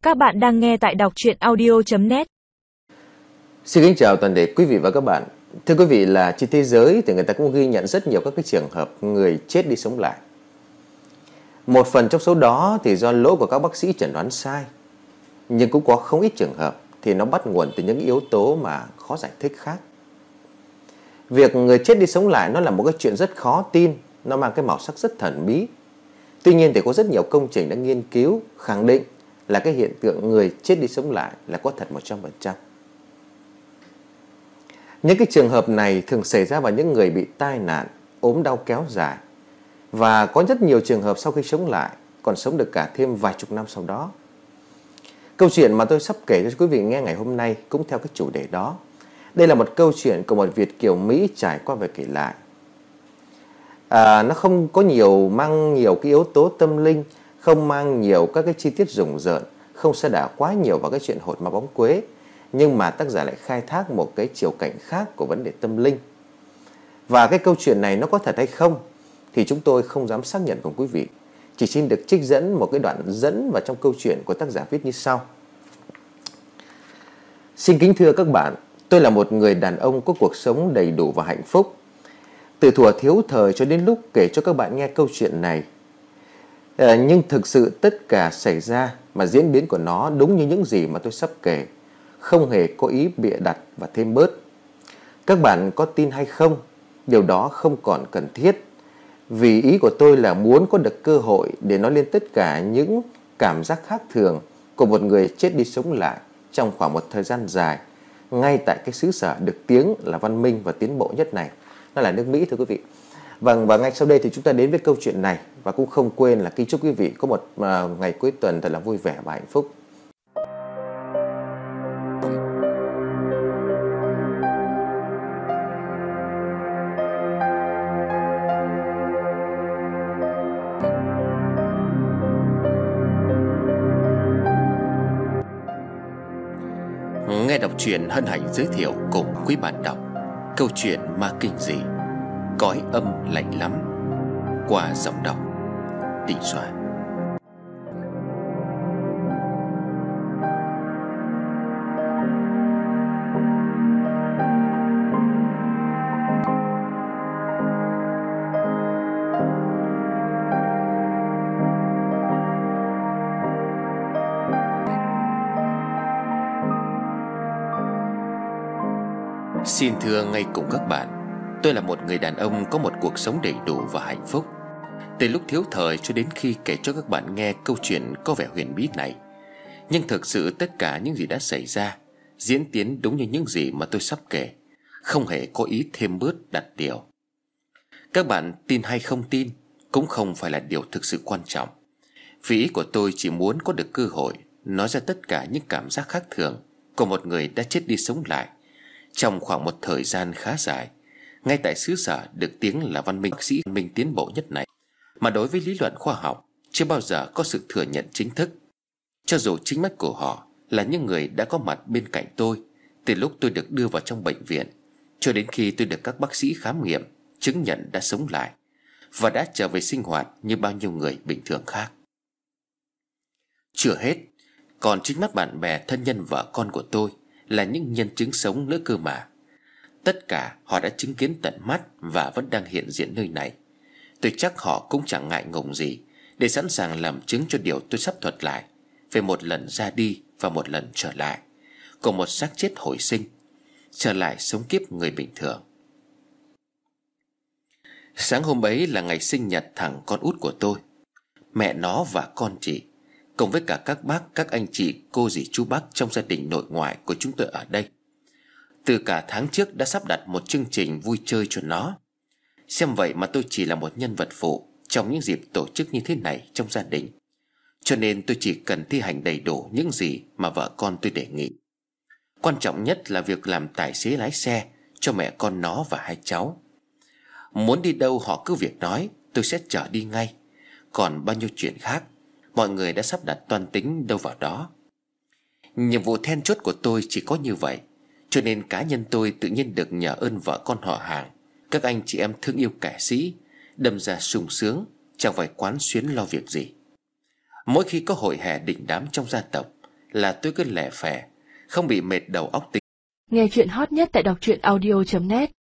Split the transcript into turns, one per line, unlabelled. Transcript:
Các bạn đang nghe tại đọc truyện audio.net.
Xin kính chào toàn thể quý vị và các bạn. Thưa quý vị, là trên thế giới thì người ta cũng ghi nhận rất nhiều các cái trường hợp người chết đi sống lại. Một phần trong số đó thì do lỗi của các bác sĩ chẩn đoán sai, nhưng cũng có không ít trường hợp thì nó bắt nguồn từ những yếu tố mà khó giải thích khác. Việc người chết đi sống lại nó là một cái chuyện rất khó tin, nó mang cái màu sắc rất thần bí. Tuy nhiên thì có rất nhiều công trình đã nghiên cứu khẳng định là cái hiện tượng người chết đi sống lại là có thật 100%. Những cái trường hợp này thường xảy ra vào những người bị tai nạn, ốm đau kéo dài. Và có rất nhiều trường hợp sau khi sống lại còn sống được cả thêm vài chục năm sau đó. Câu chuyện mà tôi sắp kể cho quý vị nghe ngày hôm nay cũng theo cái chủ đề đó. Đây là một câu chuyện của một Việt kiều Mỹ trải qua và kể lại. Nó không có mang nhiều cái yếu tố tâm linh, không mang nhiều các cái chi tiết rùng rợn, không sa đà quá nhiều vào cái chuyện hột ma bóng quế. Nhưng mà tác giả lại khai thác một cái chiều cảnh khác của vấn đề tâm linh. Và cái câu chuyện này nó có thật hay không thì chúng tôi không dám xác nhận cùng quý vị. Chỉ xin được trích dẫn một cái đoạn dẫn vào trong câu chuyện của tác giả viết như sau. Xin kính thưa các bạn, tôi là một người đàn ông có cuộc sống đầy đủ và hạnh phúc. Từ thuở thiếu thời cho đến lúc kể cho các bạn nghe câu chuyện này. Nhưng thực sự tất cả xảy ra mà diễn biến của nó đúng như những gì mà tôi sắp kể, không hề có ý bịa đặt và thêm bớt. Các bạn có tin hay không, điều đó không còn cần thiết. Vì ý của tôi là muốn có được cơ hội để nói lên tất cả những cảm giác khác thường của một người chết đi sống lại trong khoảng một thời gian dài, ngay tại cái xứ sở được tiếng là văn minh và tiến bộ nhất này. Nó là nước Mỹ, thưa quý vị. Vâng, và ngay sau đây thì chúng ta đến với câu chuyện này. Và cũng không quên là kính chúc quý vị có một ngày cuối tuần thật là vui vẻ và hạnh phúc.
Nghe đọc truyện hân hạnh giới thiệu cùng quý bạn đọc câu chuyện ma kinh dị Cõi âm lạnh lắm qua giọng đọc Đình Soạn. Xin thưa ngay cùng các bạn, tôi là một người đàn ông có một cuộc sống đầy đủ và hạnh phúc. Từ lúc thiếu thời cho đến khi kể cho các bạn nghe câu chuyện có vẻ huyền bí này. Nhưng thực sự tất cả những gì đã xảy ra diễn tiến đúng như những gì mà tôi sắp kể, không hề có ý thêm bớt đặt điều. Các bạn tin hay không tin cũng không phải là điều thực sự quan trọng. Vì ý của tôi chỉ muốn có được cơ hội nói ra tất cả những cảm giác khác thường của một người đã chết đi sống lại trong khoảng một thời gian khá dài, ngay tại xứ sở được tiếng là văn minh tiến bộ nhất này, mà đối với lý luận khoa học chưa bao giờ có sự thừa nhận chính thức. Cho dù chính mắt của họ là những người đã có mặt bên cạnh tôi từ lúc tôi được đưa vào trong bệnh viện cho đến khi tôi được các bác sĩ khám nghiệm chứng nhận đã sống lại và đã trở về sinh hoạt như bao nhiêu người bình thường khác. Chưa hết, còn chính mắt bạn bè, thân nhân, vợ con của tôi là những nhân chứng sống nữa cơ mà. Tất cả họ đã chứng kiến tận mắt và vẫn đang hiện diện nơi này. Tôi chắc họ cũng chẳng ngại ngùng gì để sẵn sàng làm chứng cho điều tôi sắp thuật lại về một lần ra đi và một lần trở lại, cùng một xác chết hồi sinh, trở lại sống kiếp người bình thường. Sáng hôm ấy là ngày sinh nhật thằng con út của tôi. Mẹ nó và con chị, cùng với cả các bác, các anh chị, cô dì, chú bác trong gia đình nội ngoại của chúng tôi ở đây, từ cả tháng trước đã sắp đặt một chương trình vui chơi cho nó. Xem vậy mà tôi chỉ là một nhân vật phụ trong những dịp tổ chức như thế này trong gia đình, cho nên tôi chỉ cần thi hành đầy đủ những gì mà vợ con tôi đề nghị. Quan trọng nhất là việc làm tài xế lái xe cho mẹ con nó và hai cháu. Muốn đi đâu họ cứ việc nói, tôi sẽ chở đi ngay. Còn bao nhiêu chuyện khác, mọi người đã sắp đặt toan tính đâu vào đó. Nhiệm vụ then chốt của tôi chỉ có như vậy, cho nên cá nhân tôi tự nhiên được nhờ ơn vợ con họ hàng, các anh chị em thương yêu kẻ sĩ, đâm ra sung sướng, chẳng phải quán xuyến lo việc gì. Mỗi khi có hội hè đình đám trong gia tộc là tôi cứ lẻ phẻ, không bị mệt đầu óc tính.
Nghe chuyện hot nhất tại đọc truyện audio.net